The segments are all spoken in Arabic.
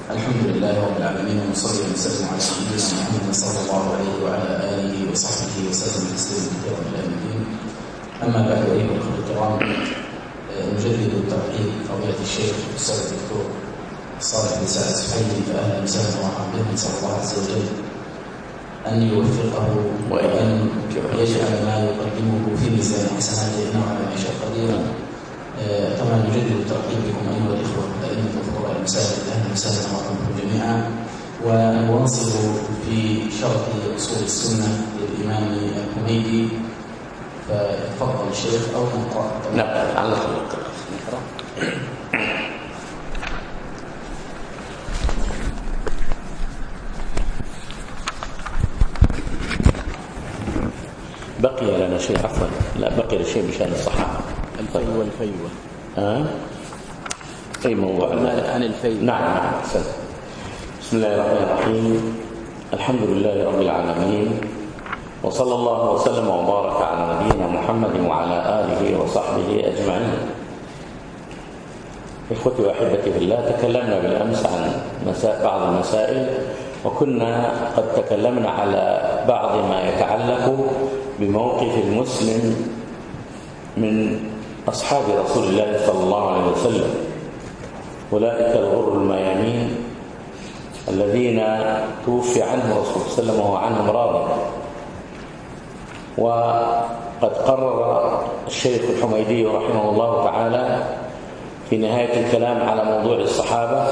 الحمد لله رب العالمين، ونصلي ونسلم على سيدنا محمد صلى الله عليه وعلى آله وصحبه وسلم تسليما كثيرا إلى يوم الدين. أما بعد، أيها الأخوة الكرام، نجدد الترحيب بفضيلة الشيخ الأستاذ الدكتور صالح بن سعد السحيمي، فأهلا وسهلا ومرحبا به. نسأل الله عز وجل أن يوفقه وأن يجعل ما يقدمه في ميزان حسناته إنه على ما يشاء قدير. كما نجدد الترحيب بكم أيها الإخوة الأئمة وفقهاء المساجد، أهلا وسهلا ومرحبا جميعا. ونواصل في شرح أصول السنة للإمام الحميدي، فتفضل الشيخ أو نقرأ. نقرأ على طول. بقي لنا شيء، عفوا لا بقي لنا شيء بشأن الصحابة. الفي والفيوة. أي موضوع عن الفي. نعم أحسن. بسم الله الرحمن الرحيم. الحمد لله رب العالمين، وصلى الله وسلم وبارك على نبينا محمد وعلى آله وصحبه أجمعين. إخوتي وأحبتي في الله، تكلمنا بالأمس عن بعض المسائل، وكنا قد تكلمنا على بعض ما يتعلق بموقف المسلم من أصحاب رسول الله صلى الله عليه وسلم، أولئك الغر الميامين الذين توفي عنه رسول الله صلى الله عليه وسلم وهو عنهم راض. وقد قرر الشيخ الحميدي رحمه الله تعالى في نهاية الكلام على موضوع الصحابة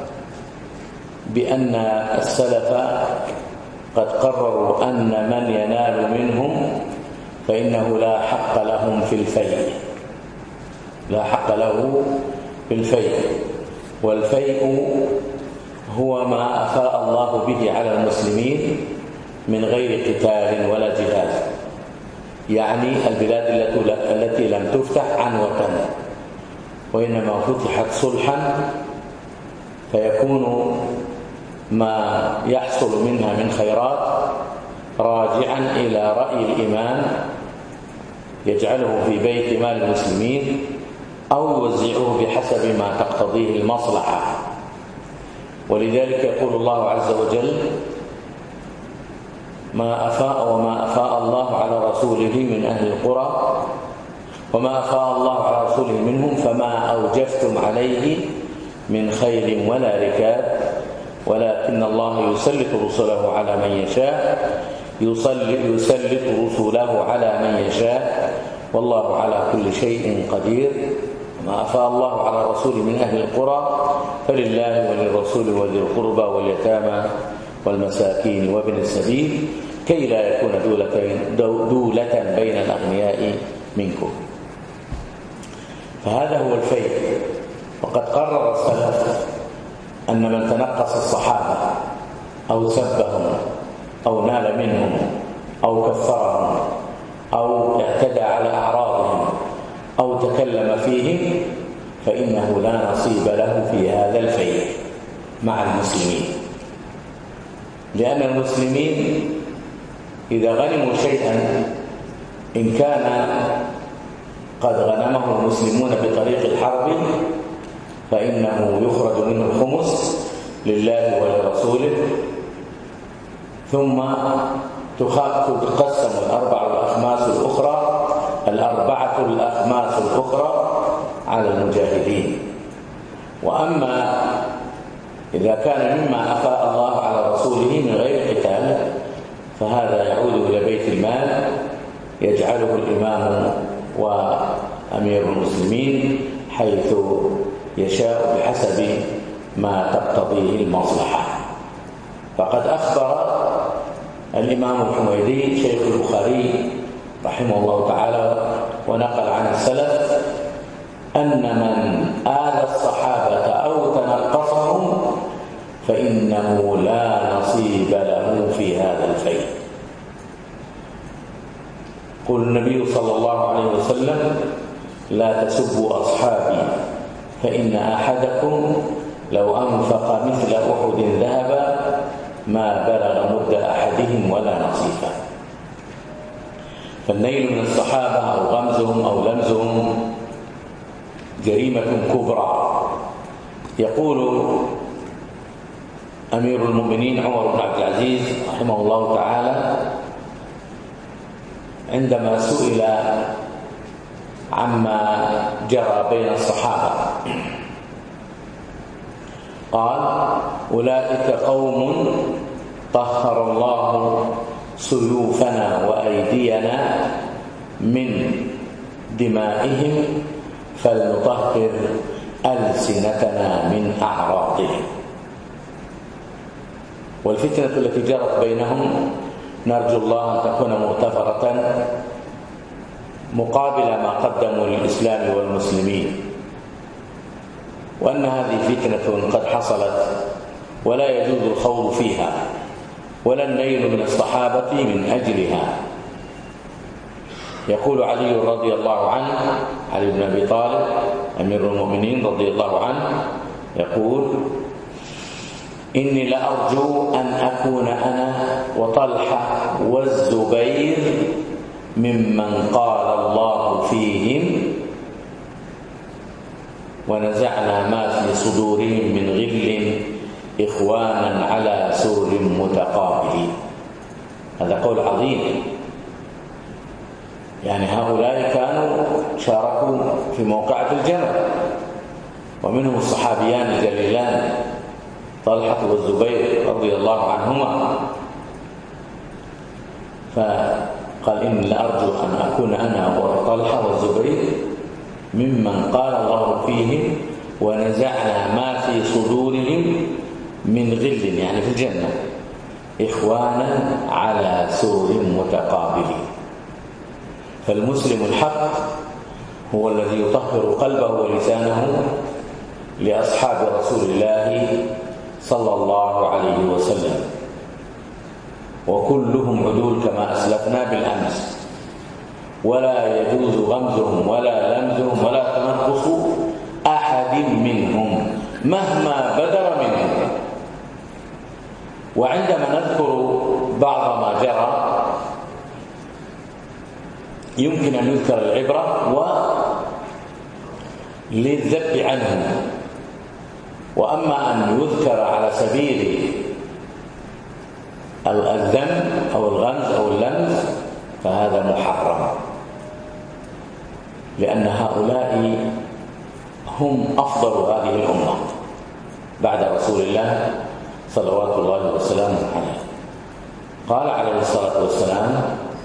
بأن السلف قد قرروا أن من ينال منهم فإنه لا حق لهم في الفيء، لا حق له في الفيء. والفيء هو ما أفاء الله به على المسلمين من غير قتال ولا جهاد، يعني البلاد التي لم تفتح عنوة وإنما فتحت صلحا، فيكون ما يحصل منها من خيرات راجعا إلى رأي الإمام يجعله في بيت مال المسلمين أو يوزعه بحسب ما تقتضيه المصلحة. ولذلك يقول الله عز وجل: ما أفاء وما أفاء الله على رسوله من أهل القرى وما أفاء الله على رسوله منهم فما أوجفتم عليه من خيل ولا ركاب ولكن الله يسلط رسله على من يشاء، يسلط رسله على من يشاء، والله على كل شيء قدير. ما أفاء الله على رسوله من أهل القرى فلله وللرسول وذي القربى واليتامى والمساكين وابن السبيل كي لا يكون دولة بين الأغنياء منكم. فهذا هو الفيء. وقد قرر السلف أن من تنقص الصحابة أو سبهم أو نال منهم أو كفرهم أو اعتدى على أعراضهم أو تكلم فيهم فإنه لا نصيب له في هذا الفيء مع المسلمين، لأن المسلمين إذا غنموا شيئا إن كان قد غنمه المسلمون بطريق الحرب فإنه يخرج منه الخمس لله ولرسوله، ثم تقسم الأربعة الأخماس الأخرى على المجاهدين. وأما إذا كان مما أفاء الله على رسوله من غير قتال فهذا يعود إلى بيت المال يجعله الإمام وأمير المسلمين حيث يشاء بحسب ما تقتضيه المصلحة. فقد أخبر الإمام الحميدي شيخ البخاري رحمه الله تعالى ونقل عن السلف أن من آذى الصحابة أو تنقصهم فإنه لا نصيب له في هذا الفيء. قال النبي صلى الله عليه وسلم: لا تسبوا أصحابي فإن أحدكم لو أنفق مثل أحد ذهبا ما بلغ مد أحدهم ولا نصيفا. فالنيل من الصحابة أو غمزهم أو لمزهم جريمة كبرى. يقول أمير المؤمنين عمر بن عبد العزيز رحمه الله تعالى عندما سئل عما جرى بين الصحابة قال: أولئك قوم طهر الله سيوفنا وأيدينا من دمائهم فلنطهر ألسنتنا من أعراضهم. والفتنة التي جرت بينهم نرجو الله أن تكون مغتفرة مقابل ما قدموا للإسلام والمسلمين، وأن هذه فتنة قد حصلت ولا يجوز الخوض فيها ولا النيل من الصحابة من أجلها. يقول علي رضي الله عنه، علي بن أبي طالب أمير المؤمنين رضي الله عنه، يقول: إني لأرجو أن أكون أنا وطلحة والزبير ممن قال الله فيهم ونزعنا ما في صدورهم من غل إخوانا على سرر متقابلين. هذا قول عظيم، يعني هؤلاء كانوا شاركوا في موقعة الجمل، ومنهم الصحابيان الجليلان طلحة والزبير رضي الله عنهما. فقال: إني لأرجو أن أكون أنا وطلحة والزبير ممن قال الله فيهم ونزعنا ما في صدورهم من غل، يعني في الجنة، إخوانا على سرر متقابلين. فالمسلم الحق هو الذي يطهر قلبه ولسانه لأصحاب رسول الله صلى الله عليه وسلم، وكلهم عدول كما أسلفنا بالأمس، ولا يجوز غمزهم ولا لمزهم ولا تنقص أحد منهم مهما بدر منهم. وعندما نذكر بعض ما جرى يمكن أن يذكر العبرة وللذب عنه، وأما أن يذكر على سبيل الذم أو الغمز أو اللمز فهذا محرم، لأن هؤلاء هم أفضل هذه الأمة بعد رسول الله صلوات الله وسلامه عليه. قال عليه الصلاة والسلام: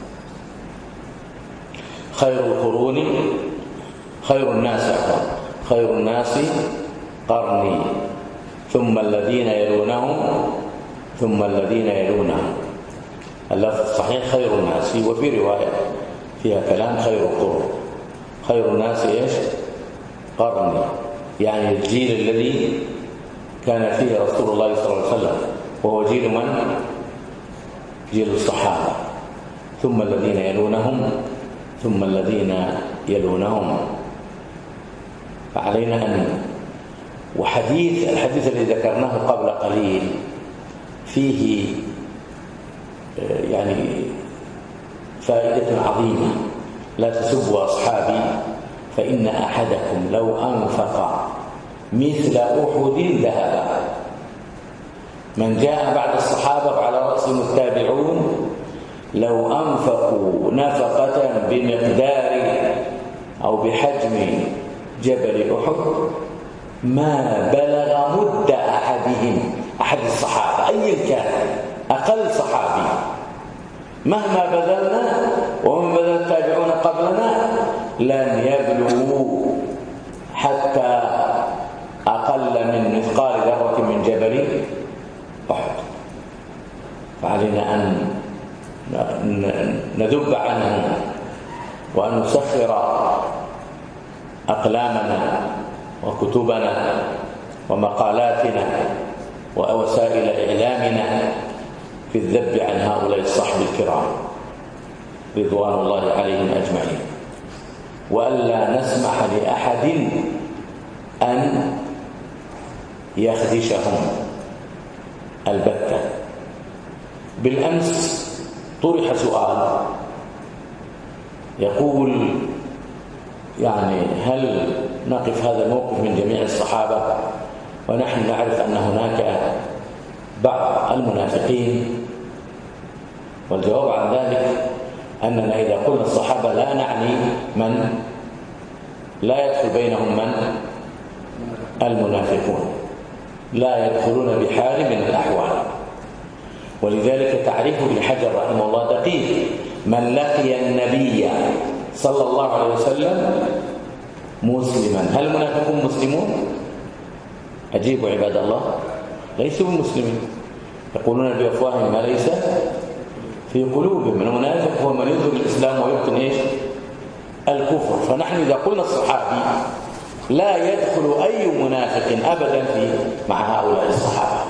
خير الناس قرني ثم الذين يلونهم ثم الذين يلونهم. اللفظ الصحيح خير الناس، وفي رواية فيها كلام خير القرون. خير الناس إيش؟ قرني، يعني الجيل الذي كان فيه رسول الله صلى الله عليه وسلم، وهو جيل من؟ جيل الصحابة، ثم الذين يلونهم ثم الذين يلونهم. فعلينا أن الحديث الذي ذكرناه قبل قليل فيه يعني فائدة عظيمة: لا تسبوا أصحابي فإن أحدكم لو أنفق مثل أحد ذهبا. من جاء بعد الصحابة وعلى رأسهم التابعون لو أنفقوا نفقة بمقدار أو بحجم جبل أحد ما بلغ مد أحدهم، أحد الصحابة أيا كان، أقل صحابي، مهما بذلنا ومن بذل التابعون قبلنا لن يبلغوا حتى أقل من مثقال ذرة من جبل أحد. فعلينا أن نذب عنهم وأن نسخر أقلامنا وكتبنا ومقالاتنا ووسائل إعلامنا في الذب عن هؤلاء الصحب الكرام رضوان الله عليهم أجمعين، وألا نسمح لأحد أن يخدشهم البتة. بالأمس طرح سؤال يقول: يعني هل نقف هذا الموقف من جميع الصحابة ونحن نعرف أن هناك بعض المنافقين. والجواب عن ذلك أننا إذا قلنا الصحابة لا نعني من لا يدخل بينهم من المنافقون، لا يدخلون بحال من الأحوال. ولذلك تعريف ابن حجر رحمه الله دقيق: من لقي النبي صلى الله عليه وسلم مسلما. هل المنافقون مسلمون؟ أجيبوا عباد الله، ليسوا بمسلمين، يقولون بأفواههم ما ليس في قلوبهم. المنافق هو من يظهر الإسلام ويبطن ايش؟ الكفر. فنحن إذا قلنا الصحابي لا يدخل أي منافق أبدا في مع هؤلاء الصحابة.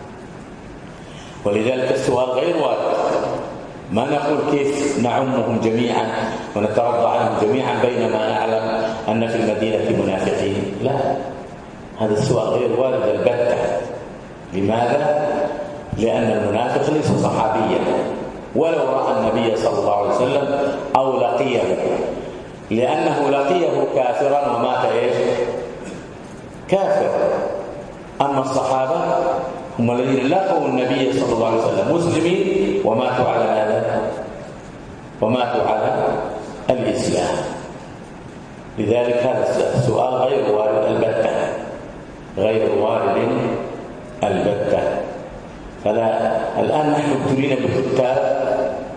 ولذلك السؤال غير وارد، ما نقول كيف نعمهم جميعا ونترضى عنهم جميعا بينما نعلم أن في المدينة منافقين. لا، هذا السؤال غير وارد البتة. لماذا؟ لأن المنافق ليس صحابيا ولو رأى النبي صلى الله عليه وسلم أو لقيه، لأنه لقيه كافرا ومات ايش؟ كافر. أما الصحابة هم الذين لقوا النبي صلى الله عليه وسلم مسلمين وماتوا على ماذا؟ وماتوا على الإسلام. لذلك هذا السؤال غير وارد البتة، غير وارد البتة. فلا الآن نحن ابتلينا بكتاب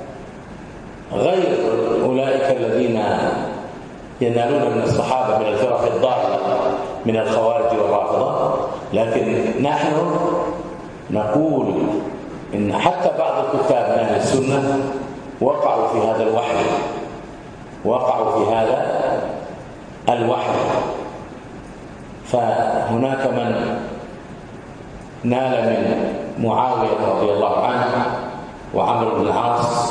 غير أولئك الذين ينالون من الصحابة من الفرق الضالة من الخوارج والرافضة، لكن نحن نقول إن حتى بعض الكتاب من أهل السنة وقعوا في هذا الوحي، وقعوا في هذا الوحي. فهناك من نال من معاوية رضي الله عنه وعمرو بن العاص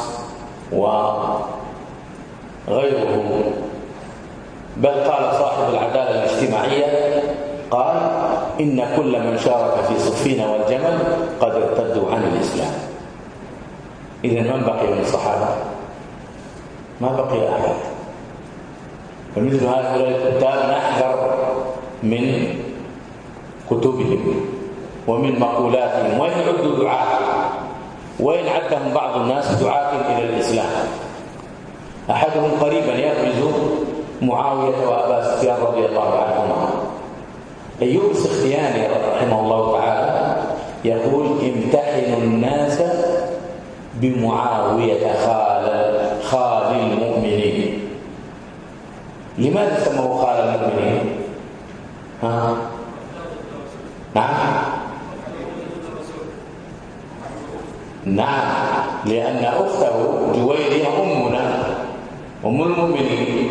وغيرهم، بل قال صاحب العدالة الاجتماعية قال إن كل من شارك في صفين والجمل قد ارتدوا عن الإسلام. إذن من بقي من الصحابة؟ ما بقي أحد. فمثل هؤلاء الكتاب نحذر من كتبهم ومن مقولاتهم. وإن عدوا دعاة، وإن عدهم بعض الناس دعاة إلى الإسلام. أحدهم قريبا يبرز معاوية وأبا سفيان رضي الله عنهما. أيوب السختياني رحمه الله تعالى يقول امتحنوا الناس بمعاوية خال المؤمنين. لماذا سموه خال المؤمنين؟ نعم، لأن أخته جويرية أمنا، أم المؤمنين.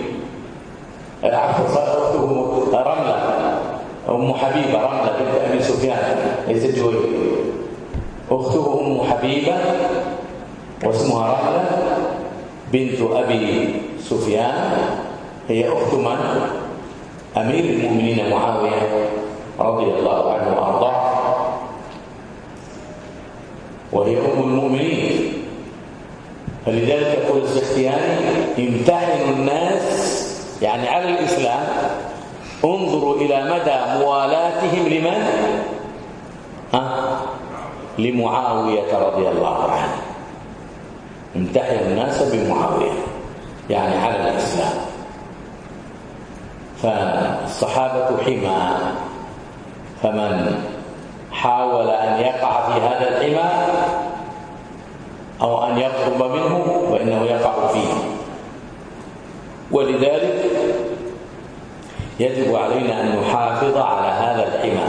أخته رملة، أم حبيبة، رملة بنت أبي سفيان، ليست جويرية. أخته أم حبيبة واسمها رملة بنت أبي سفيان، هي أخت من؟ أمير المؤمنين معاوية رضي الله عنه وأرضاه، وهي أم المؤمنين. فلذلك يقول السختياني امتحنوا الناس يعني على الإسلام، انظروا إلى مدى موالاتهم لمن؟ لمعاوية رضي الله عنه. امتحنوا الناس بمعاوية يعني على الإسلام. فالصحابة حمى، فمن حاول أن يقع في هذا الحمى أو أن يقرب منه فإنه يقع فيه. ولذلك يجب علينا أن نحافظ على هذا الحمى،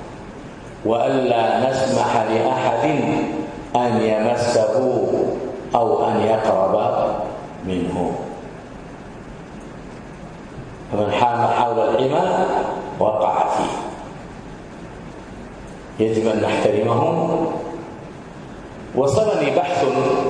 وألا نسمح لأحد أن يمسه أو أن يقرب منه. فمن حام حول الحمى وقع فيه. يجب أن نحترمهم. وصلني بحث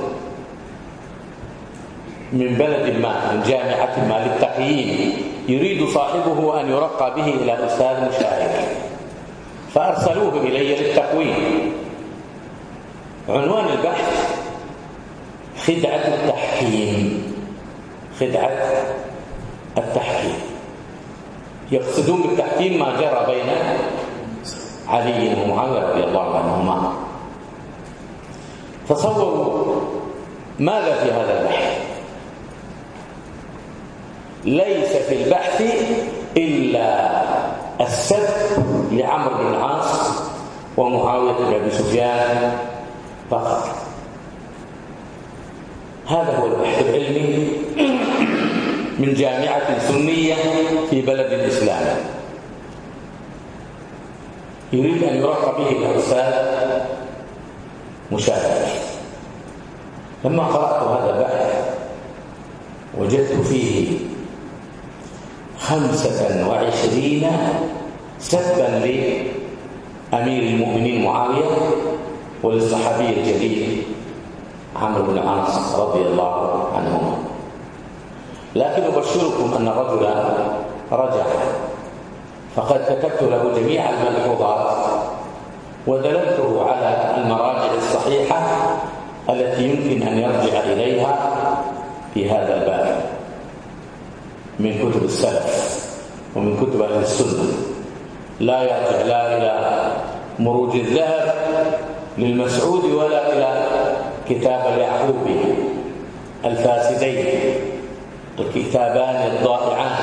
من بلد ما، من جامعة ما، للتقييم، يريد صاحبه أن يرقى به إلى أستاذ مشاهد، فأرسلوه إلي للتقويم. عنوان البحث خدعة التحكيم. خدعة التحكيم. يقصدون بالتحكيم ما جرى بين علي ومعاوية رضي الله عنهما. تصوروا ماذا في هذا البحث؟ ليس في البحث إلا السب لعمرو بن العاص ومعاوية بن أبي سفيان فقط. هذا هو البحث العلمي من جامعة سنية في بلد الإسلام، يريد أن يرقى به الأستاذ مشاهد. لما قرأت هذا البحث وجدت فيه 25 سبا لأمير المؤمنين معاوية وللصحابي الجليل عمرو بن العاص رضي الله عنهما. لكن أبشركم أن الرجل رجع، فقد كتبت له جميع الملحوظات ودللته على المراجع الصحيحة التي يمكن أن يرجع إليها في هذا الباب من كتب السلف ومن كتب أهل السنة. لا يرجع لا إلى مروج الذهب للمسعود ولا إلى كتاب اليعقوبي الفاسدين، الكتابان الضائعان،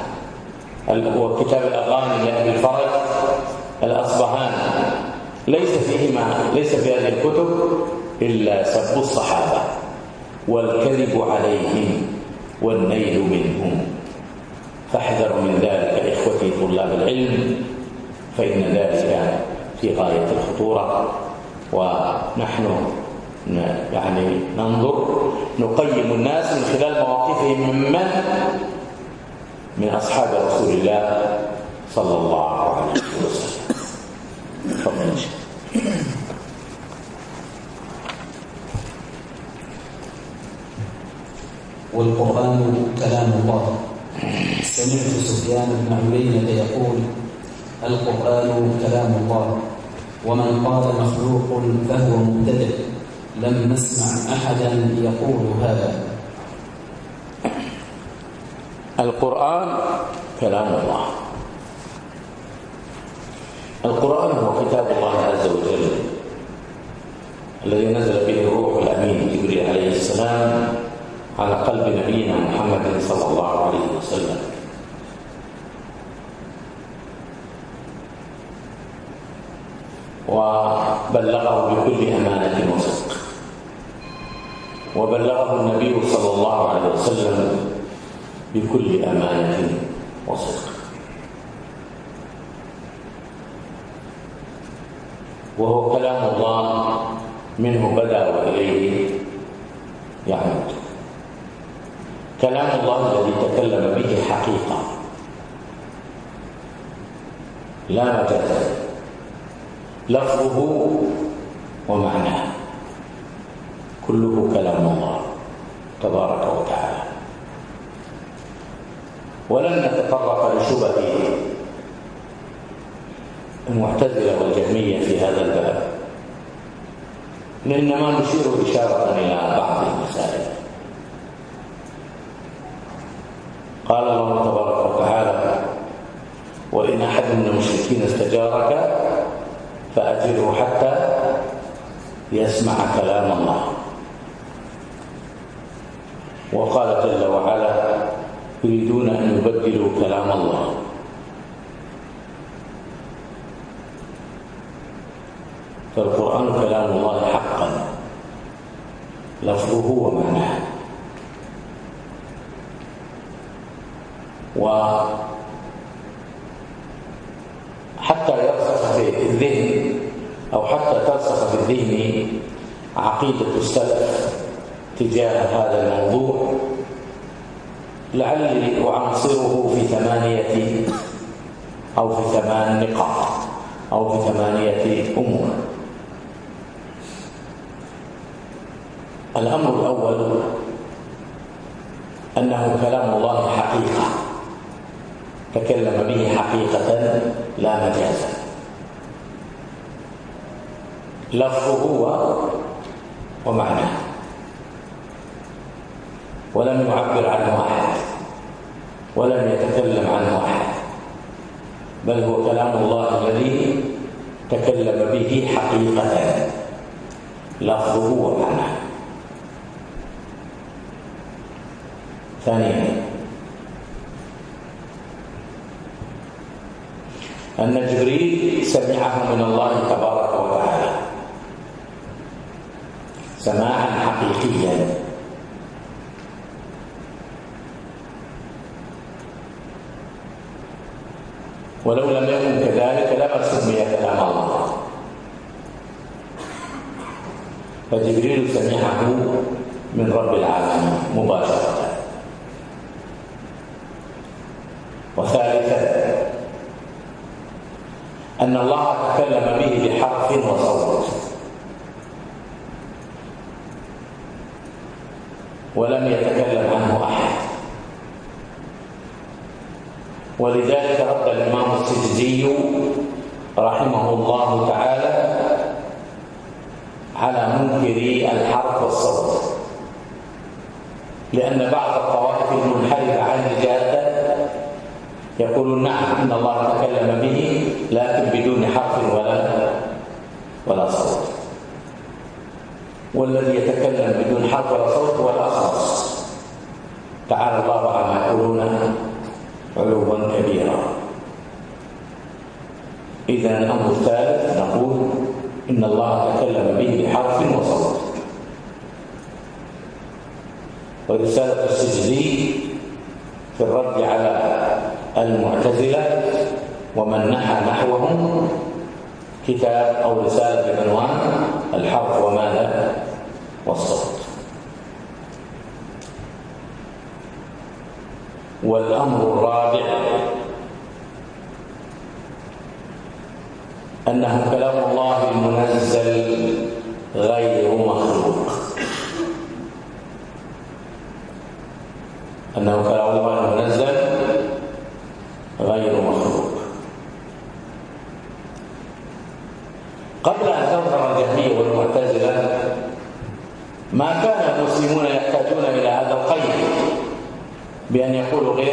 وكتاب الأغاني لأبي الفرج الأصبهاني. ليس في هذه الكتب إلا سب الصحابة والكذب عليهم والنيل منهم. فاحذروا من ذلك إخوتي طلاب العلم، فإن ذلك في غاية الخطورة. ونحن ننظر نقيم الناس من خلال مواقفهم من أصحاب رسول الله صلى الله عليه وسلم. تفضل. والقرآن كلام الله. سمعت سفيان بن عيينة يقول: القرآن كلام الله، ومن قال مخلوق فهو مبتدع. لم نسمع أحدا يقول هذا. القرآن كلام الله. القرآن هو كتاب الله عز وجل الذي نزل به الروح الأمين جبريل عليه السلام على قلب نبينا محمد صلى الله عليه وسلم. وبلغه بكل أمانة وصدق، وبلغه النبي صلى الله عليه وسلم بكل أمانة وصدق. وهو كلام الله منه بدأ وإليه يعود. كلام الله الذي تكلم به حقيقة لا مجاز، لفظه ومعناه كله كلام الله تبارك وتعالى. ولن نتطرق لشبه المعتزلة والجهمية في هذا الباب، إنما نشير إشارة إلى بعض المسائل. قال الله تبارك وتعالى: وإن أحد من المشركين استجارك فأجره حتى يسمع كلام الله. وقال جل وعلا: يريدون أن يبدلوا كلام الله. فالقرآن كلام الله حقا، لفظه ومعناه. وحتى يرسخ في الذهن أو حتى ترسخ في الذهن عقيدة السلف تجاه هذا الموضوع، لعلي أعنصره في 8 أو في 8 نقاط أو في 8 أمور. الأمر الأول أنه كلام الله حقيقة، تكلم به حقيقة لا مجازا. لفظه ومعناه، ولم يعبر عنه أحد ولم يتكلم عنه أحد، بل هو كلام الله الذي تكلم به حقيقة. لفظه ومعناه. ثانيا أن جبريل سمعه من الله تبارك وتعالى سماعا حقيقيا، ولو لم يكن كذلك لما سمي كلام الله. فجبريل سمعه من رب العالمين مباشرة. وثالثا أن الله تكلم به بحرف وصوت، ولم يتكلم عنه أحد. ولذلك رد الإمام السجزي رحمه الله تعالى على منكري الحرف والصوت، لأن بعض الطوائف المنحرفة عن الجادة يقولون نعم إن الله تكلم به لكن بدون حرف ولا صوت، والذي يتكلم بدون حرف ولا صوت هو الأخرس، تعالى الله عما يقولون علوا كبيرا. إذا الأمر الثالث نقول إن الله تكلم به بحرف وصوت. ورسالة السجدي في الرد على المعتزلة ومن نحى نحوهم كتاب أو رسالة بعنوان الحرف وماذا والصوت. والأمر الرابع أنه كلام الله المنزل غير مخلوق، أنه كلام الله المنزل غير مخلوق. قبل أن تظهر الجهمية والمعتزلة ما كان المسلمون يحتاجون إلى هذا القيد بأن يقولوا غير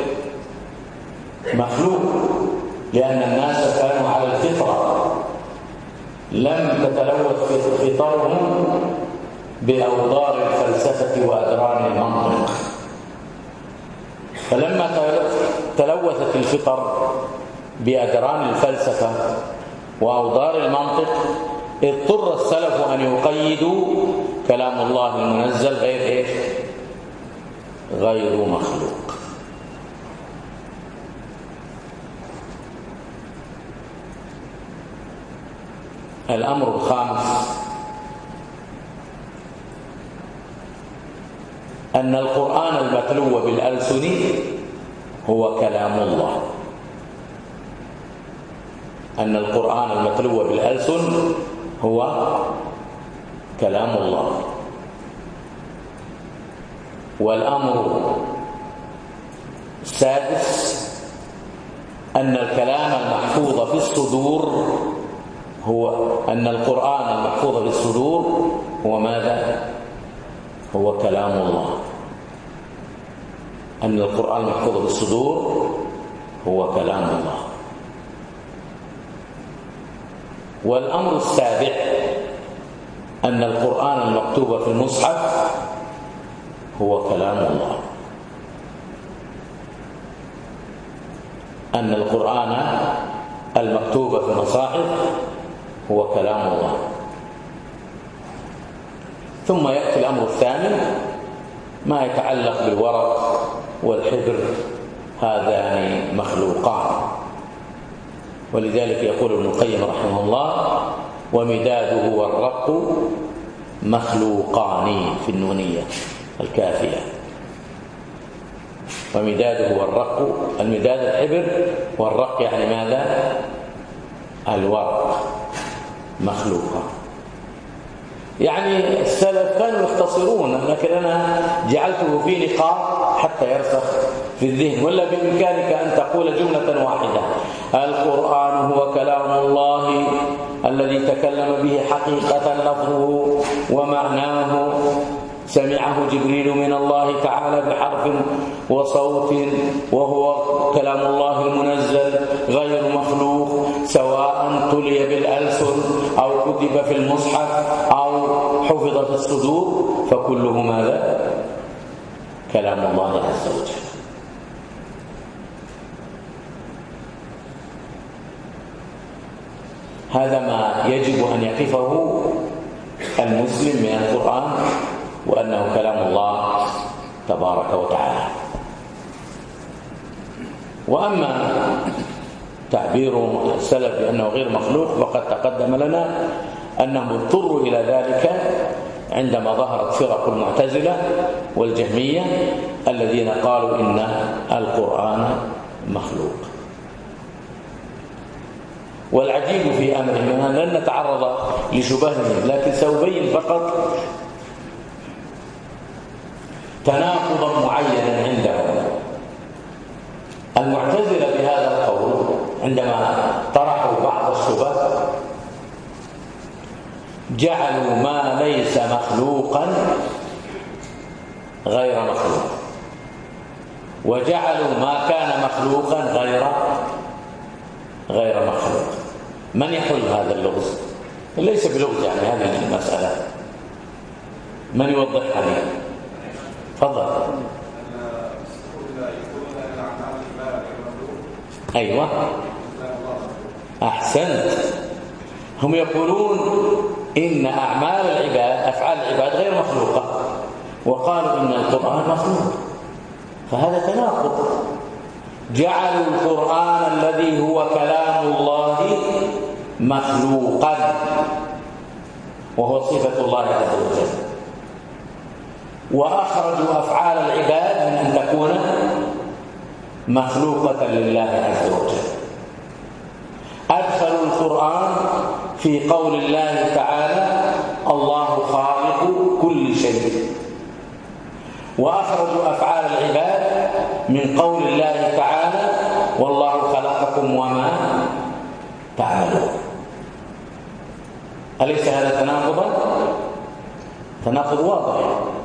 مخلوق، لأن الناس كانوا على الفطرة، لم تتلوث فطرهم بأوضار الفلسفة وأدران المنطق. فلما تلوثت الفطر بأدران الفلسفة وأوضار المنطق اضطر السلف أن يقيدوا كلام الله المنزل غير مخلوق. الأمر الخامس أن القرآن المتلو بالألسن هو كلام الله. أن القرآن المتلو بالألسن هو كلام الله. والأمر السادس أن الكلام المحفوظ في الصدور أن القرآن المحفوظ في الصدور هو ماذا؟ هو كلام الله. أن القرآن المحفوظ في الصدور هو كلام الله. والأمر السابع أن القرآن المكتوب في المصحف هو كلام الله. أن القرآن المكتوب في المصاحف هو كلام الله. ثم يأتي الأمر الثاني ما يتعلق بالورق والحبر، هذان مخلوقان. ولذلك يقول ابن القيم رحمه الله ومداده والرق مخلوقان في النونية الكافية. ومداده والرق، المداد الحبر، والرق يعني ماذا؟ الورق مخلوقة. يعني السلف كانوا يختصرون، لكن أنا جعلته في نقاط حتى يرسخ في الذهن. ولا بإمكانك أن تقول جملة واحدة: القرآن هو كلام الله الذي تكلم به حقيقة لفظه ومعناه، سمعه جبريل من الله تعالى بحرف وصوت، وهو كلام الله المنزل غير مخلوق، سواء تلي بالألسن أو كتب في المصحف أو حفظ في الصدور فكله ماذا؟ كلام الله عز وجل. هذا ما يجب أن يقفه المسلم من القرآن، وأنه كلام الله تبارك وتعالى. وأما تعبير السلف بأنه غير مخلوق فقد تقدم لنا أنهم اضطروا إلى ذلك عندما ظهرت فرق المعتزلة والجهمية الذين قالوا إن القرآن مخلوق. والعجيب في أمرهم أننا لن نتعرض لشبههم، لكن سأبين فقط تناقضا معينا عندهم. المعتزلة بهذا القول عندما طرحوا بعض الشبه جعلوا ما ليس مخلوقا غير مخلوق، وجعلوا ما كان مخلوقا غير مخلوق. من يحل هذا اللغز؟ ليس بلغز يعني هذه المسألة، من يوضحها لي؟ تفضل. أيوة أحسنت. هم يقولون إن أعمال العباد أفعال العباد غير مخلوقة، وقالوا إن القرآن مخلوق، فهذا تناقض. جعلوا القرآن الذي هو كلام الله مخلوقا وهو صفة الله عز وجل، وأخرجوا أفعال العباد من أن تكون مخلوقة لله عز وجل. أدخلوا القرآن في قول الله تعالى الله خالق كل شيء، وأخرجوا أفعال العباد من قول الله تعالى والله خلقكم وما تعملون. أليس هذا تناقضا؟ تناقض واضح.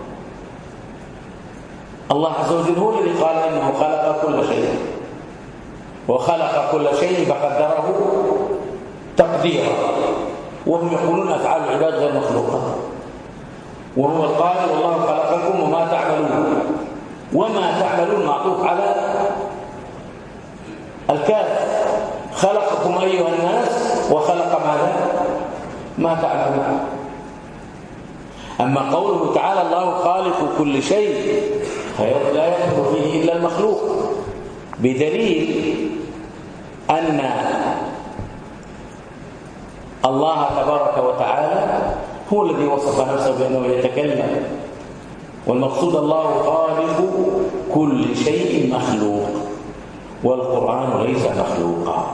الله عز وجل هو الذي قال إنه خلق كل شيء، وخلق كل شيء فقدره تقديرا، وهم يقولون أفعال العباد غير مخلوقة، وهو القائل والله خلقكم وما تعملون. وما تعملون معطوف على الكاف، خلقكم أيها الناس وخلق ماذا؟ ما تعملون. أما قوله تعالى الله خالق كل شيء لا يدخل فيه إلا المخلوق، بدليل أن الله تبارك وتعالى هو الذي وصف نفسه بأنه يتكلم، والمقصود الله خالق كل شيء مخلوق، والقرآن ليس مخلوقا.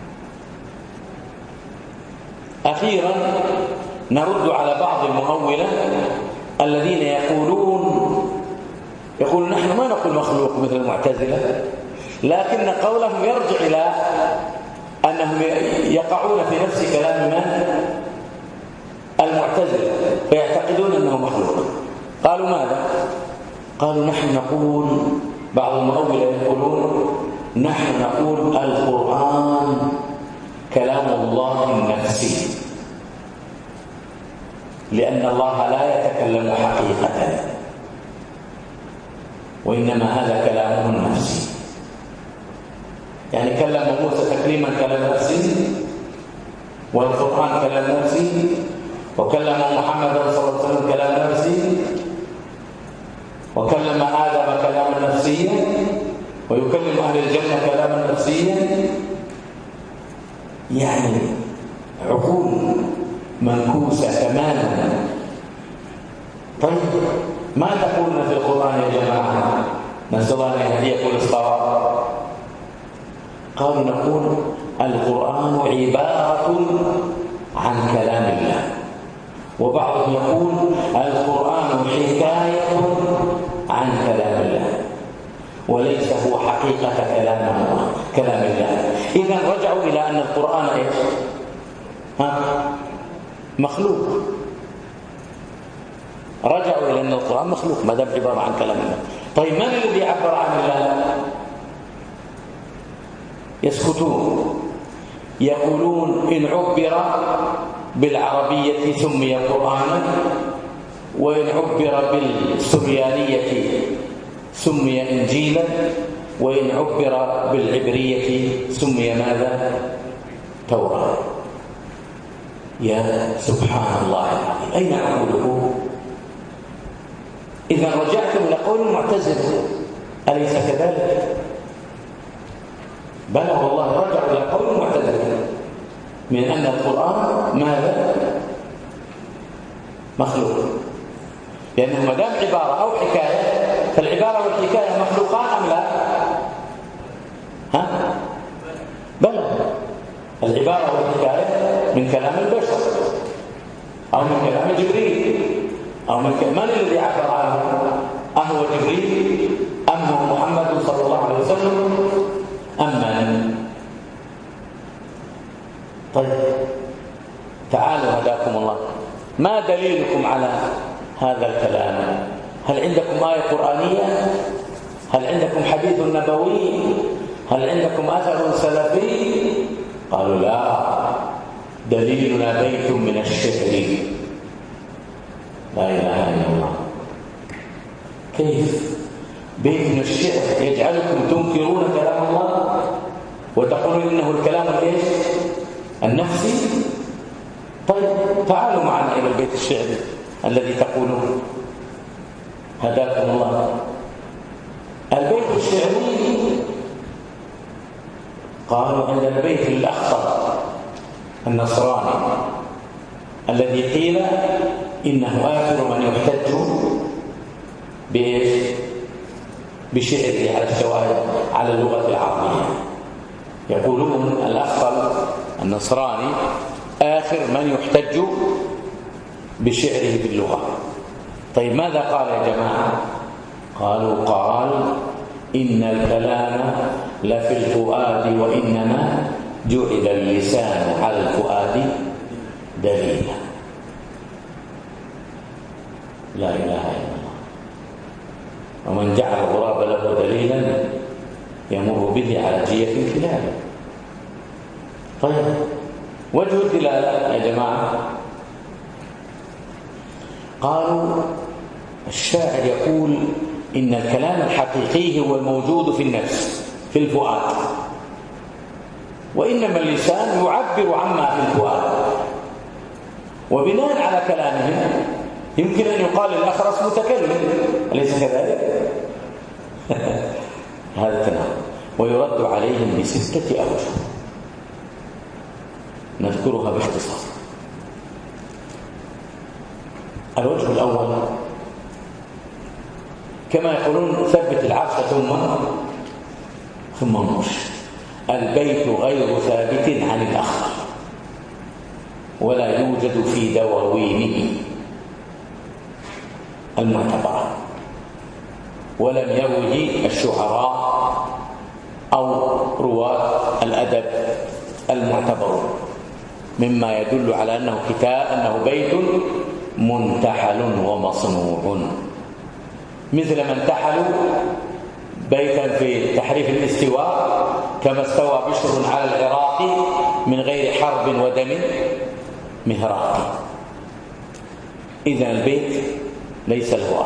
أخيرا نرد على بعض المؤولة الذين يقولون نحن ما نقول مخلوق مثل المعتزلة، لكن قولهم يرجع إلى أنهم يقعون في نفس كلام من؟ المعتزلة، فيعتقدون أنه مخلوق. قالوا ماذا؟ قالوا نحن نقول، بعض المؤولة يقولون نحن نقول القرآن كلام الله النفسي، لأن الله لا يتكلم حقيقة، وإنما هذا كلامه النفسي. يعني كلم موسى تكليما كلام نفسي، والقرآن كلام نفسي، وكلم محمد صلى الله عليه وسلم كلام نفسي، وكلم آدم كلاما نفسيا، ويكلم أهل الجنة كلاما نفسيا. يعني عقول منكوسة تماما. طيب ما تقولون في القرآن يا جماعة؟ نسأل الله أن يهديكم للصواب. قالوا نقول القرآن عبارة عن كلام الله، وبعضهم يقول القرآن حكاية عن كلام الله، وليس هو حقيقة كلام الله. إذن رجعوا إلى أن القرآن إيش؟ مخلوق. رجعوا إلى أن القرآن مخلوق ما دام عبارة عن كلام الله. طيب من الذي عبر عن الله؟ يسكتون، يقولون إن عبر بالعربية سمي قرآنا وإن عبر بالسريانية سمي إنجيلا، وإن عبر بالعبرية سمي ماذا؟ توراة. يا سبحان الله العظيم، أين عقوله؟ إذا رجعتم إلى قول المعتزلة، أليس كذلك؟ بل والله رجعوا إلى قول المعتزلة من أن القرآن ماذا؟ مخلوق، لأنه ما دام عبارة أو حكاية فالعبارة والحكاية مخلوقان أم لا؟ ها؟ بل العبارة والحكاية من كلام البشر أو من كلام جبريل أو من الذي عبر عنه؟ أهو جبريل أم هو محمد صلى الله عليه وسلم أم من؟ طيب تعالوا هداكم الله، ما دليلكم على هذا الكلام؟ هل عندكم آية قرآنية؟ هل عندكم حديث نبوي؟ هل عندكم أثر سلفي؟ قالوا لا، دليلنا بيت من الشعر. لا إله إلا الله. كيف بيت من الشعر يجعلكم تنكرون كلام الله وتقولون إنه الكلام الإيش؟ النفسي؟ طيب تعالوا معنا إلى البيت الشعري الذي تقولون. هداكم الله. البيت الشعري قالوا عندنا بيت للأخطر النصراني الذي قيل إنه آخر من يحتج بشعره على الشواهد على اللغة العربية. يقولون الأخطر النصراني آخر من يحتج بشعره باللغة. طيب ماذا قال يا جماعة؟ قالوا قال إن الكلام لفي الفؤاد وإنما جعل اللسان على الفؤاد دليلا. لا إله إلا الله. ومن جعل الغراب له دليلا يمر به على جية كلابه. طيب وجه الدلالة يا جماعة؟ قالوا الشاعر يقول إن الكلام الحقيقي هو الموجود في النفس في الفؤاد، وإنما اللسان يعبر عما في الفؤاد. وبناء على كلامهم يمكن أن يقال الأخرس متكلم، أليس كذلك؟ هذا تناقض. ويرد عليهم ب6 أوجه نذكرها باختصار. الوجه الأول كما يقولون ثبت العرش ثم انقش. البيت غير ثابت عن الآخر ولا يوجد في دواوينه المعتبرة، ولم يروه الشعراء أو رواة الأدب المعتبرون، مما يدل على أنه بيت منتحل ومصنوع، مثل ما انتحلوا بيتا في تحريف الاستواء كما استوى بشر على العراق من غير حرب ودم مهراق. إذا البيت ليس له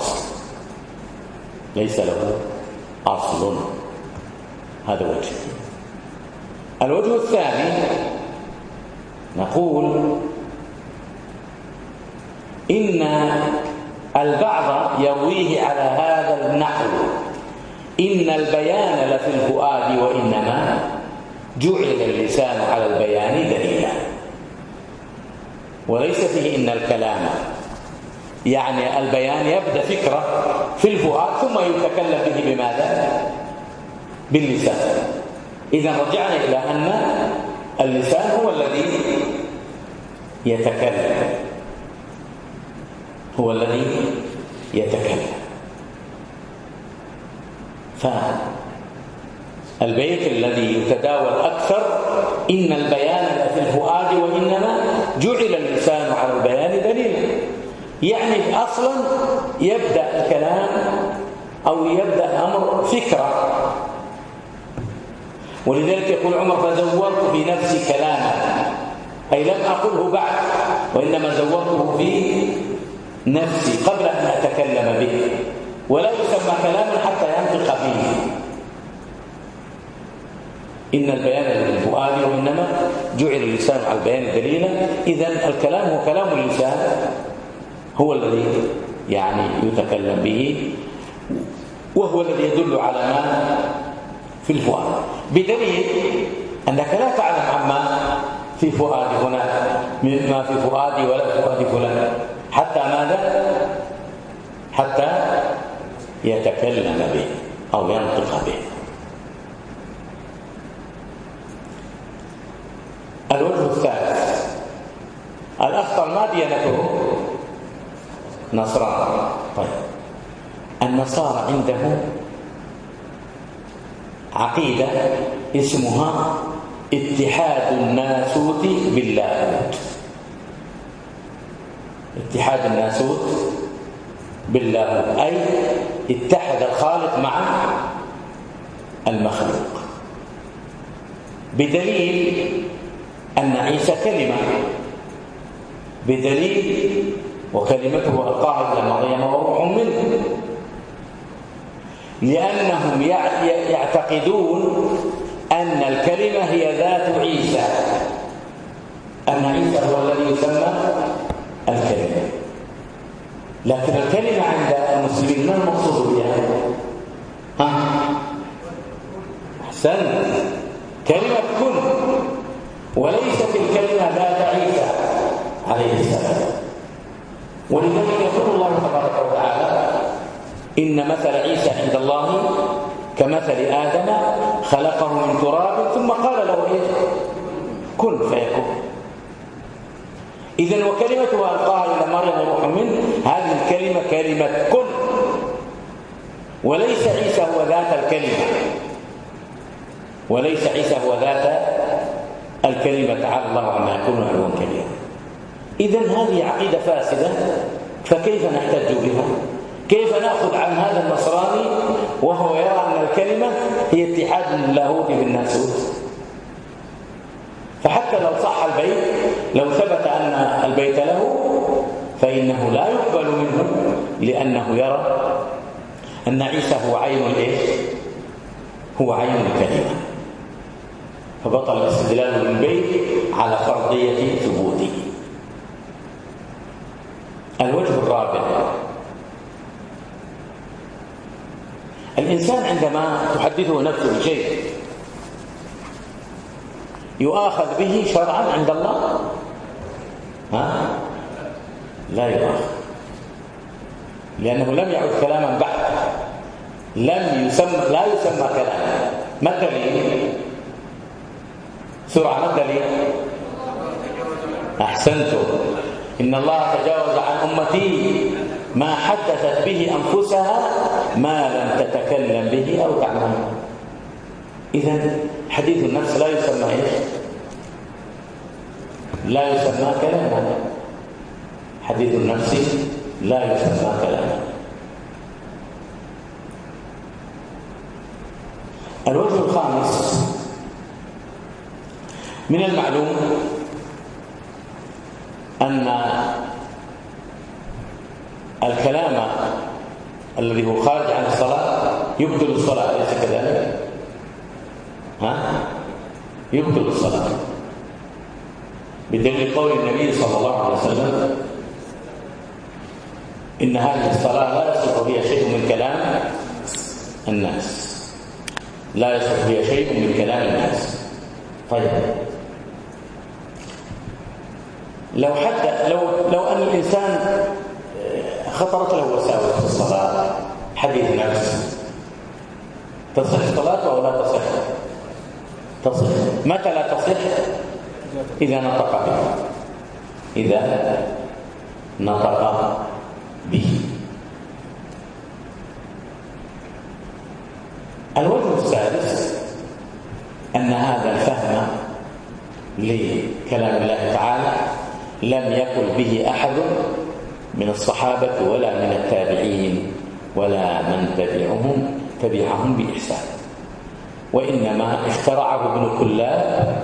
أصل. هذا وجه. الوجه الثاني نقول إن البعض يرويه على هذا النحو: إن البيان لفي الفؤاد وإنما جعل اللسان على البيان دليلا. وليس فيه إن الكلام، يعني البيان يبدأ فكرة في الفؤاد ثم يتكلم به بماذا؟ باللسان. إذا رجعنا إلى أن اللسان هو الذي يتكلم، فالبيت الذي يتداول أكثر إن البيان في الفؤاد وإنما جعل اللسان على البيان دليلا، يعني أصلا يبدأ الكلام أو يبدأ الأمر فكرة. ولذلك يقول عمر: فزورت بنفسي كلاما، أي لم أقله بعد وإنما زورته نفسي قبل أن أتكلم به، ولا يسمى كلاما حتى ينطق به. إن البيان للفؤاد وإنما جعل اللسان على البيان دليلا. إذن الكلام هو كلام اللسان، هو الذي يعني يتكلم به، وهو الذي يدل على ما في الفؤاد، بدليل أنك لا تعلم عما في فؤاد فلان مما في فؤادي ولا في فؤاد فلان حتى ماذا؟ حتى يتكلم به أو ينطق به. الوجه الثالث، الأخ ما ديانته؟ نصراني. طيب، النصارى عندهم عقيدة اسمها اتحاد الناسوت باللاهوت. اتحاد الناسوت باللاهوت أي اتحد الخالق مع المخلوق، بدليل أن عيسى كلمة، بدليل وكلمته ألقاها إلى مريم وروح منه، لأنهم يعتقدون أن الكلمة هي ذات عيسى، أن عيسى هو الذي يسمى الكلمة. لكن الكلمة عند المسلمين ما المقصود بها؟ أحسن، كلمة كن، وليست الكلمة ذات عيسى عليه السلام. ولذلك يقول الله تبارك وتعالى: إن مثل عيسى عند الله كمثل آدم خلقه من تراب ثم قال له إيه؟ كن فيكون. إذن وكلمته ألقاها إلى مريم وروح منه، هذه الكلمة كلمة كن، وليس عيسى هو ذات الكلمة، وليس عيسى هو ذات الكلمة، تعالى الله عما يكون علوا كبيرا. إذن هذه عقيدة فاسدة، فكيف نحتج بها؟ كيف نأخذ عن هذا النصراني وهو يرى أن الكلمة هي اتحاد اللاهوت بالناسوت؟ فحتى لو صح البيت، لو ثبت أن البيت له، فإنه لا يقبل منه، لأنه يرى أن عيسى هو عين الإيه؟ هو عين الكلمة، فبطل الاستدلال بالبيت على فرضية ثبوته. الوجه الرابع، الإنسان عندما تحدثه نفسه بشيء يؤاخذ به شرعا عند الله؟ لا يؤاخذ، لأنه لم يعد كلاما بحتا، لا يسمى كلاما. ما الدليل؟ سرعة، ما الدليل؟ أحسنتم، إن الله تجاوز عن أمتي ما حدثت به أنفسها ما لم تتكلم به أو تعمل. إذن حديث النفس لا يسمى إيش؟ لا يسمى كلاما. حديث النفس لا يسمى كلاما. الوجه الخامس، من المعلوم أن الكلام الذي هو خارج عن الصلاة يبطل الصلاة، أليس كذلك؟ يبطل الصلاة، بدليل قول النبي صلى الله عليه وسلم: إن هذه الصلاة لا يصح فيها شيء من كلام الناس، لا يصح فيها شيء من كلام الناس. طيب، لو أن الإنسان خطرت له وساوس في الصلاة، حديث نفس، تصح الصلاة أو لا تصح؟ تصح. متى لا تصح؟ إذا نطق به، إذا نطق به. الوجه السادس، أن هذا الفهم لكلام الله تعالى لم يقل به أحد من الصحابة ولا من التابعين ولا من تبعهم بإحسان، وإنما اخترعه ابن كلاب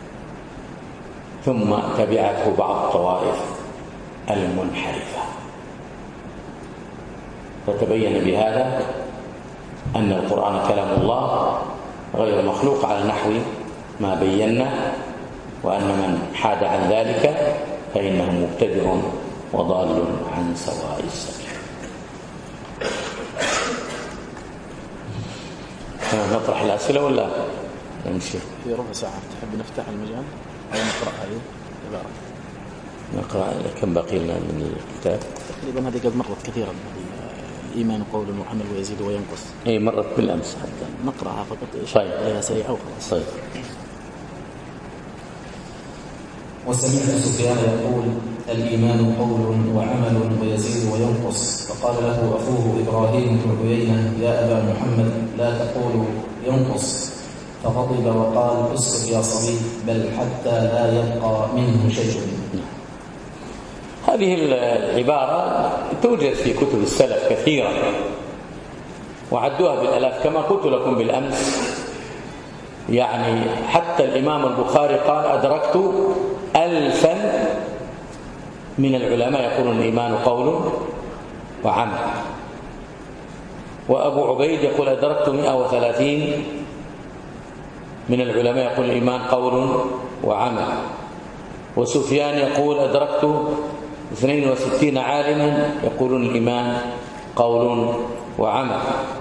ثم تبعته بعض الطوائف المنحرفة. فتبين بهذا أن القرآن كلام الله غير مخلوق على نحو ما بينا، وأن من حاد عن ذلك فإنه مبتدع وضال عن سواء السبيل. نطرح الأسئلة ولا نمشي؟ في ربع ساعة تحب نفتح المجال أو نقرأ هذه العبارة؟ نقرأ. كم باقي لنا من الكتاب؟ تقريبا هذه قد مرت كثيرا، الإيمان قول وعمل ويزيد وينقص. إيه مرت بالأمس حتى نقرأها فقط. طيب. عليها سريعة وخلاص. طيب. وسمعت سفيان يقول: الإيمان قول وعمل ويزيد وينقص. فقال له أخوه إبراهيم بن عيينة: يا أبا محمد لا تقول ينقص. فغضب وقال: اسكت يا صبي، بل حتى لا يبقى منه شيء. هذه العبارة توجد في كتب السلف كثيرا وعدوها بالآلاف، كما قلت لكم بالأمس. يعني حتى الإمام البخاري قال: أدركت 1000 من العلماء يقولون الإيمان قول وعمل. وأبو عبيد يقول: أدركت 130 من العلماء يقول الإيمان قول وعمل. وسفيان يقول: أدركت 62 عالما يقولون الإيمان قول وعمل.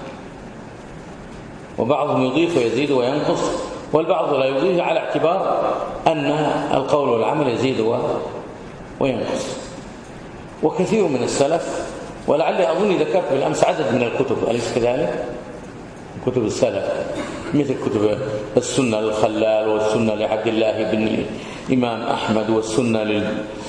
وبعضهم يضيف ويزيد وينقص، والبعض لا يضيف على اعتبار أن القول والعمل يزيد وينقص. وكثير من السلف، ولعلي أظني ذكرت بالأمس عدد من الكتب، أليس كذلك؟ كتب السلف مثل كتب السنة للخلال، والسنة لعبد الله بن الإمام أحمد، والسنة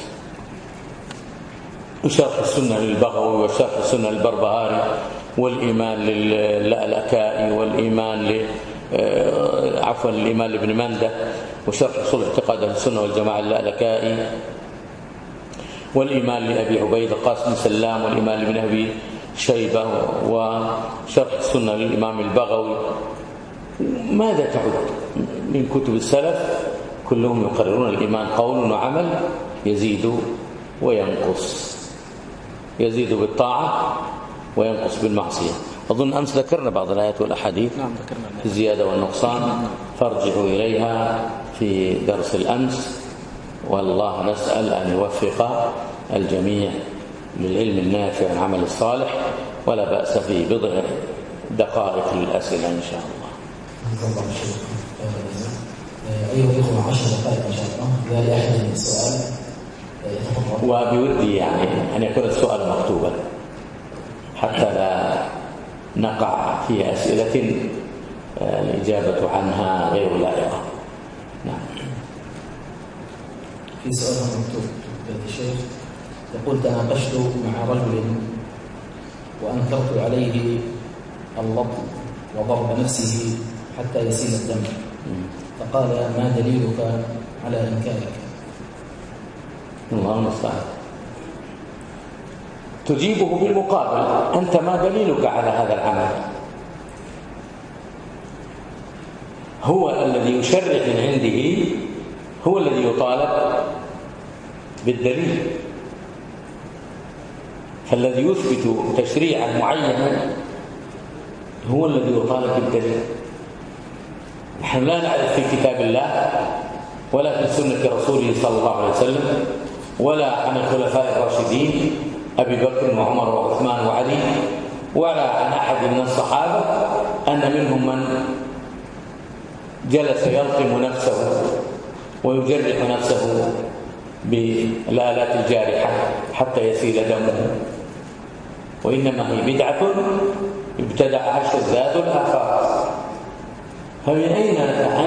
وشرح السنة للبغوي، وشرح السنة للبربهاري، والإيمان للألكائي، والإيمان الإيمان لابن مندة، وشرح أصول اعتقاد السنة والجماعة للألكائي، والإيمان لأبي عبيد القاسم سلام، والإيمان لابن أبي شيبة، وشرح السنة للإمام البغوي. ماذا تعد من كتب السلف؟ كلهم يقررون الإيمان قول وعمل يزيد وينقص، يزيد بالطاعة وينقص بالمعصية. أظن أمس ذكرنا بعض الآيات والأحاديث. نعم ذكرنا الزيادة والنقصان، فارجعوا إليها في درس الأمس. والله نسأل أن يوفق الجميع للعلم النافع والعمل الصالح، ولا بأس في بضع دقائق للأسئلة إن شاء الله. أيها الأخوة 10 دقائق إن شاء الله. إذا لأحد من السؤال وبودي يعني أن يكون السؤال مكتوبا حتى لا نقع في أسئلة الإجابة عنها غير لائقة. نعم. في سؤال مكتوب الشيخ يقول: تناقشت مع رجل وأنكرت عليه اللطم وضرب نفسه حتى يسيل الدم، فقال: ما دليلك على إنكارك؟ الله المستعان. تجيبه بالمقابل: أنت ما دليلك على هذا العمل؟ هو الذي يشرع من عنده، هو الذي يطالب بالدليل. فالذي يثبت تشريعا معينا هو الذي يطالب بالدليل. نحن لا نعرف في كتاب الله ولا في سنة رسوله صلى الله عليه وسلم ولا عن الخلفاء الراشدين أبي بكر وعمر وعثمان وعلي ولا عن أحد من الصحابة أن منهم من جلس يلطم نفسه ويجرح نفسه بالآلات الجارحة حتى يسيل دمه، وإنما هي بدعة ابتدعها الشذاذ الآفاق. فمن أين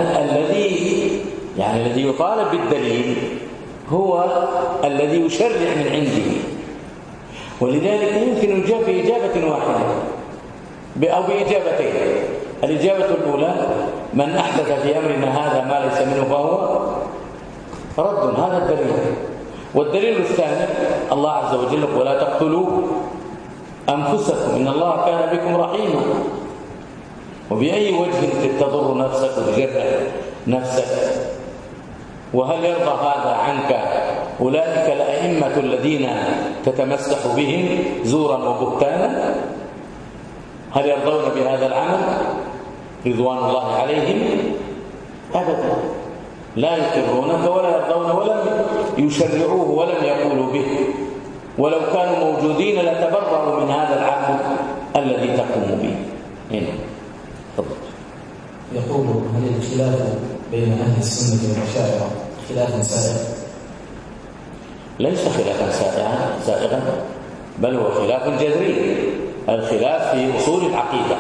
الذي يطالب بالدليل هو الذي يشرع من عنده. ولذلك يمكن الإجابة بإجابة واحدة أو بإجابتين. الإجابة الأولى: من أحدث في أمرنا هذا ما ليس منه فهو رد. هذا الدليل. والدليل الثاني: الله عز وجل: ولا تقتلوا أنفسكم إن الله كان بكم رحيما. وبأي وجه تضر نفسك وتجرح نفسك؟ وهل يرضى هذا عنك أولئك الأئمة الذين تتمسح بهم زورا وبهتانا، هل يرضون بهذا العمل رضوان الله عليهم؟ أبدا، لا يقرونك ولا يرضون ولم يشرعوه ولم يقولوا به، ولو كانوا موجودين لتبرأوا من هذا العمل الذي تقوم به. هنا تفضل. يقول: هل الخلاف بين أهل السنة والأشاعرة خلاف سائغ؟ ليس خلافا سائغا، بل هو خلاف جذري، الخلاف في أصول العقيدة.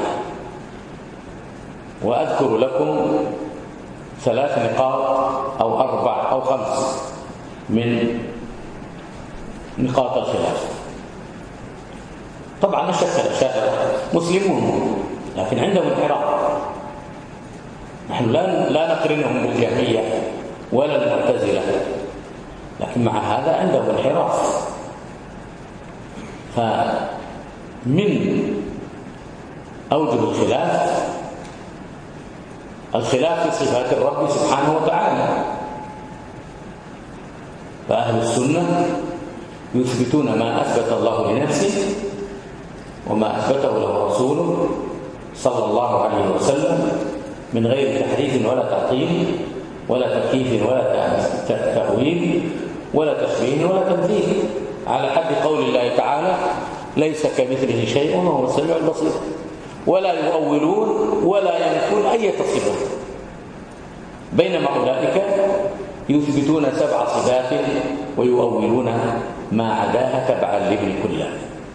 وأذكر لكم 3 نقاط أو 4 أو 5 من نقاط الخلاف. طبعا لا شك الأشاعرة مسلمون لكن عندهم انحراف، نحن لا نقرنهم بالجهمية ولا المعتزلة، لكن مع هذا عندهم انحراف. فمن أوجه الخلاف في صفات الرب سبحانه وتعالى، فأهل السنة يثبتون ما أثبت الله لنفسه وما أثبته له رسوله صلى الله عليه وسلم من غير تحريف ولا تعطيل ولا تكييف ولا تأويل ولا تشبيه ولا تمثيل، على حد قول الله تعالى: ليس كمثله شيء وهو السميع البصير. ولا يؤولون ولا ينفون أي صفة، بينما أولئك يثبتون 7 صفات ويؤولون ما عداها تبعا لابن كلها.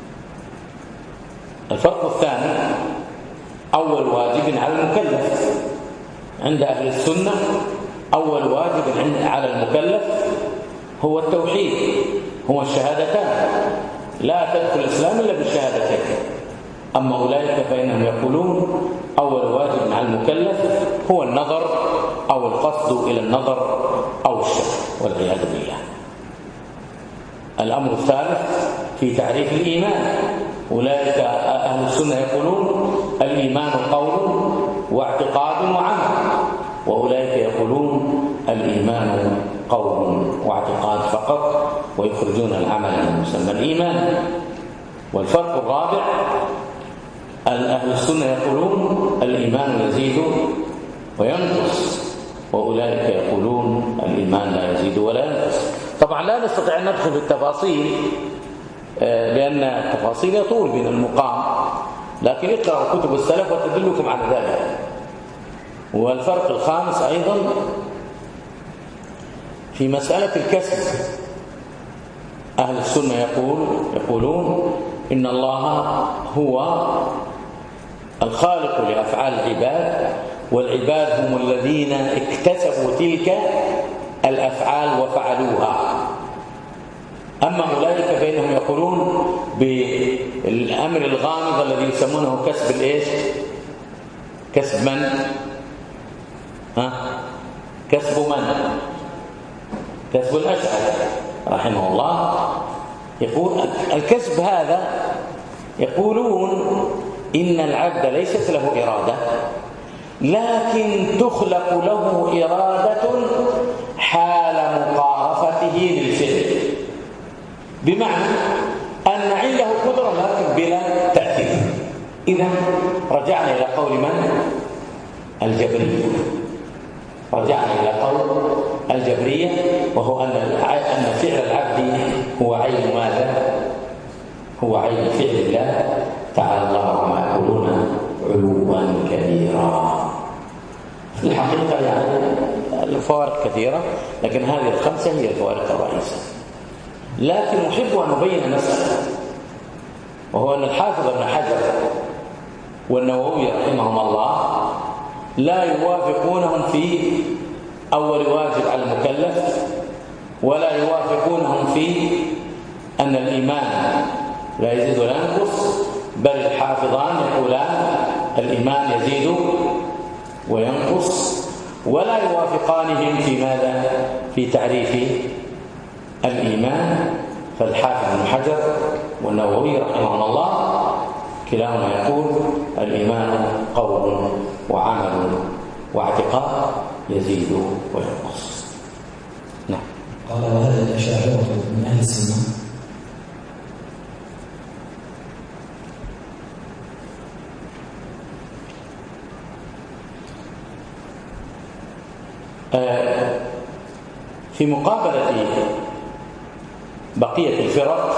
الفرق الثاني: أول واجب على المكلف عند أهل السنة، أول واجب على المكلف هو التوحيد، هو الشهادتان، لا تدخل الإسلام إلا بالشهادتين. أما أولئك فإنهم يقولون أول واجب على المكلف هو النظر أو القصد إلى النظر أو الشرك والعياذ بالله. الأمر الثالث في تعريف الإيمان: أولئك أهل السنة يقولون الإيمان قول واعتقاد وعمل، وأولئك يقولون الإيمان قول واعتقاد فقط، ويخرجون العمل من مسمى الإيمان. والفرق الرابع: أهل السنة يقولون الإيمان يزيد وينقص، وأولئك يقولون الإيمان لا يزيد ولا ينقص. طبعا لا نستطيع أن ندخل في التفاصيل لأن التفاصيل يطول من المقام، لكن اقرأوا كتب السلف وتدلكم على ذلك. والفرق الخامس أيضا في مسألة الكسب، أهل السنة يقولون إن الله هو الخالق لأفعال العباد، والعباد هم الذين اكتسبوا تلك الأفعال وفعلوها. أما أولئك فإنهم يقولون بالأمر الغامض الذي يسمونه كسب الإيش؟ كسب من؟ كسب من؟ كسب الأشعري رحمه الله. يقول الكسب هذا، يقولون إن العبد ليست له إرادة، لكن تخلق له إرادة حال مقارفته للفعل، بمعنى أن عنده قدرة لكن بلا تأثير. إذا رجعنا إلى قول من؟ الجبرية. رجعنا إلى قول الجبرية، وهو أن فعل العبد هو عين ماذا؟ هو عين فعل الله تعالى الله عما يقولون علوا كبيرا. في الحقيقة يعني الفوارق كثيرة، لكن هذه الخمسة هي الفوارق الرئيسية. لكن أحب أن أبين مسألة، وهو أن الحافظ ابن حجر والنووي رحمهم الله لا يوافقونهم في أول واجب على المكلف، ولا يوافقونهم في أن الإيمان لا يزيد ولا ينقص، بل الحافظان يقولان الإيمان يزيد وينقص، ولا يوافقانهم في ماذا؟ في تعريف الإيمان. فالحافظ ابن حجر والنووي رحمه الله كلاهما يقول الإيمان قول وعمل واعتقاد يزيد وينقص. نعم. قال: وهل الأشاعرة من أهل السنة؟ في مقابلة بقية الفرق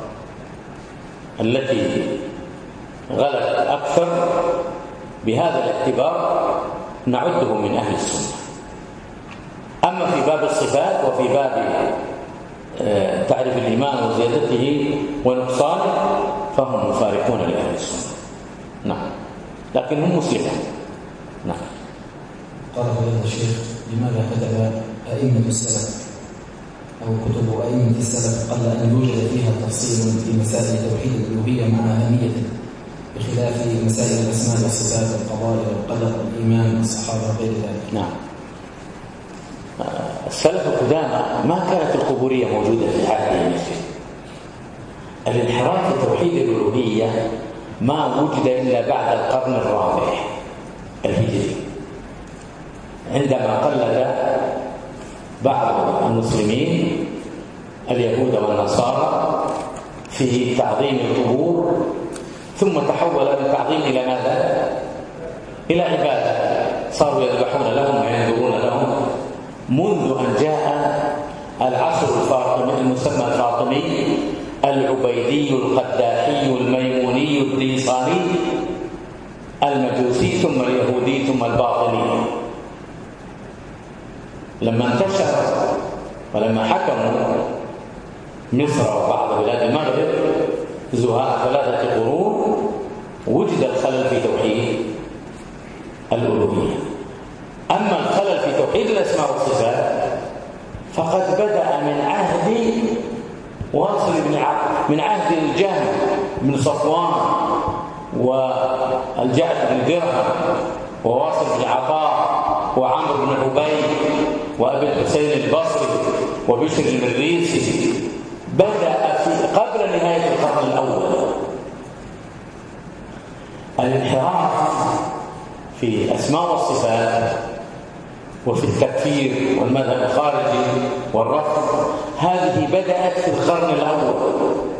التي غلت أكثر بهذا الاعتبار نعده من أهل السنة. أما في باب الصفات وفي باب تعريف الإيمان وزيادته ونقصانه فهم مفارقون لأهل السنة. نعم، لكن هم مسلمون. نعم. قال فضيلة الشيخ: لماذا كتب أئمة السلف أو كتب أئمة السلف قل أن يوجد فيها تفصيل في مسائل توحيد الألوهية مع أهميته، بخلاف مسائل الأسماء والصفات والقضاء والقدر والإيمان والصحابة وغير ذلك؟ نعم. السلف القدامى ما كانت القبورية موجودة في عهدهم. الانحراف في توحيد الألوهية ما وجد إلا بعد القرن الرابع الهجري، عندما قلد بعض المسلمين اليهود والنصارى في تعظيم القبور، ثم تحول التعظيم إلى ماذا؟ إلى عبادة، صاروا يذبحون لهم وينذرون لهم. منذ أن جاء العصر الفاطمي المسمى الفاطمي العبيدي القداحي الميموني الديصاني المجوسي ثم اليهودي ثم الباطني، لما انتشر ولما حكموا مصر وبعض بلاد المغرب زهاء 3 قرون وجد الخلل في توحيد الألوهية. أما الخلل في توحيد الأسماء والصفات فقد بدأ من عهد واصل من عهد الجهم بن صفوان والجعد بن درهم وواصل بن عطاء وعمرو بن عبيد وأبي الحسين البصري وبشر المريسي. بدأ في قبل نهاية القرن الأول الانحراف في الأسماء والصفات وفي التكفير والمذهب الخارجي والرفض. هذه بدأت في القرن الأول.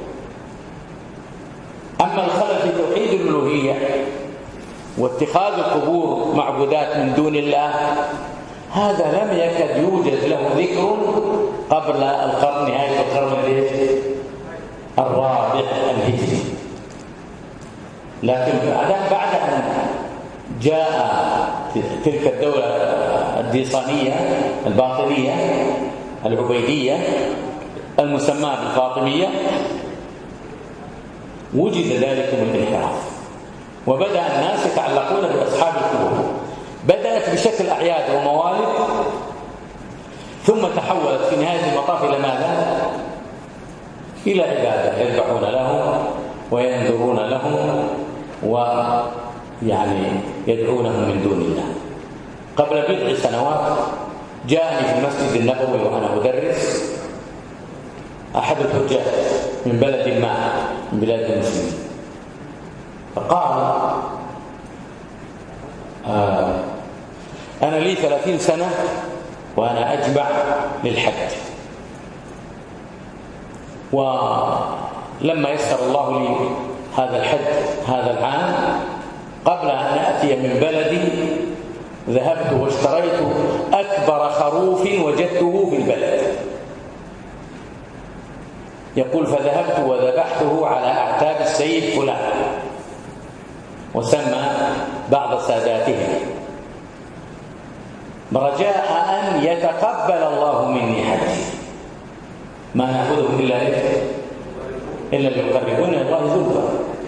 أما الخلل في توحيد الألوهية واتخاذ القبور معبودات من دون الله هذا لم يكد يوجد له ذكر قبل نهاية القرن الرابع الهجري. لكن بعد أن جاء تلك الدولة الديصانية الباطنية العبيدية المسمى بالفاطمية وجد ذلك من الانحراف، وبدأ الناس يتعلقون بأصحاب القبور. بدأت بشكل أعياد وموالد، ثم تحولت في نهاية المطاف إلى ماذا؟ إلى عبادة، يذبحون لهم وينذرون لهم ويعني يدعونهم من دون الله. قبل 9 سنوات جاءني في المسجد النبوي وأنا أدرس أحد الحجاج من بلد ما من بلاد المسلمين، فقال: أنا لي 30 سنة وأنا أجمع للحج، ولما يسر الله لي هذا الحج هذا العام قبل أن أتي من بلدي ذهبت واشتريت أكبر خروف وجدته في البلد. يقول: فذهبت وذبحته على أعتاب السيد فلان، وسمى بعض ساداته، رجاء أن يتقبل الله مني حجي. ما نعبدهم إلا ليقربونا إلى الله زلفى.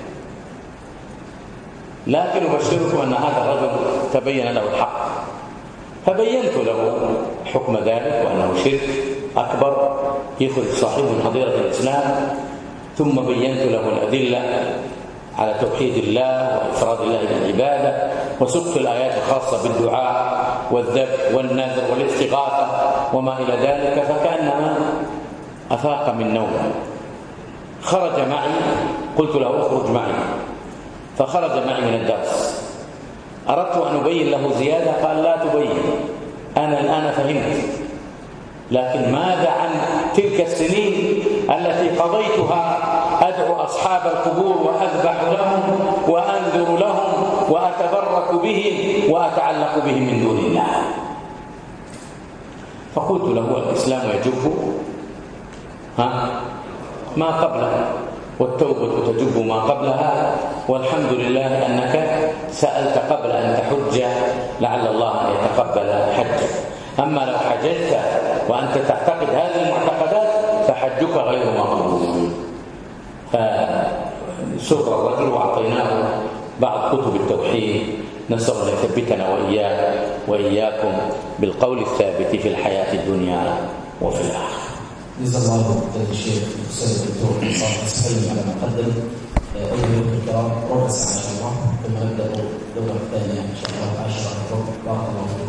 لكن أبشركم أن هذا الرجل تبين له الحق، فبينت له حكم ذلك وأنه شرك أكبر يخرج صاحبه من حظيرة الإسلام، ثم بينت له الأدلة على توحيد الله وإفراد الله بالعبادة، وسقت الآيات الخاصة بالدعاء والذبح والنذر والاستغاثة وما إلى ذلك، فكأنما أفاق من نومه. خرج معي، قلت له: اخرج معي، فخرج معي من الدرس. أردت أن أبين له زيادة، قال: لا تبين، أنا الآن فهمت. لكن ماذا عن تلك السنين التي قضيتها أدعو أصحاب القبور وأذبح لهم وأنذر لهم وأتبرك بهم وأتعلق بهم من دون الله؟ فقلت له الإسلام يجب ما قبله، والتوبة تجب ما قبلها، والحمد لله أنك سألت قبل أن تحج لعل الله أن يتقبل حجك. أما لو حججت وأنت تعتقد هذه المعتقدات فحجك غير مقبول. فسر الرجل وأعطيناه بعض كتب التوحيد، نسأل الله يثبتنا وإياكم بالقول الثابت في الحياة الدنيا وفي الآخرة. جزا الله خير الشيخ الأستاذ الدكتور صالح السحيمي على ما قدم. أيها الكرام، ربع ساعة إن شاء الله ثم نبدأ الدورة الثانية إن شاء الله 10 بارك الله فيكم.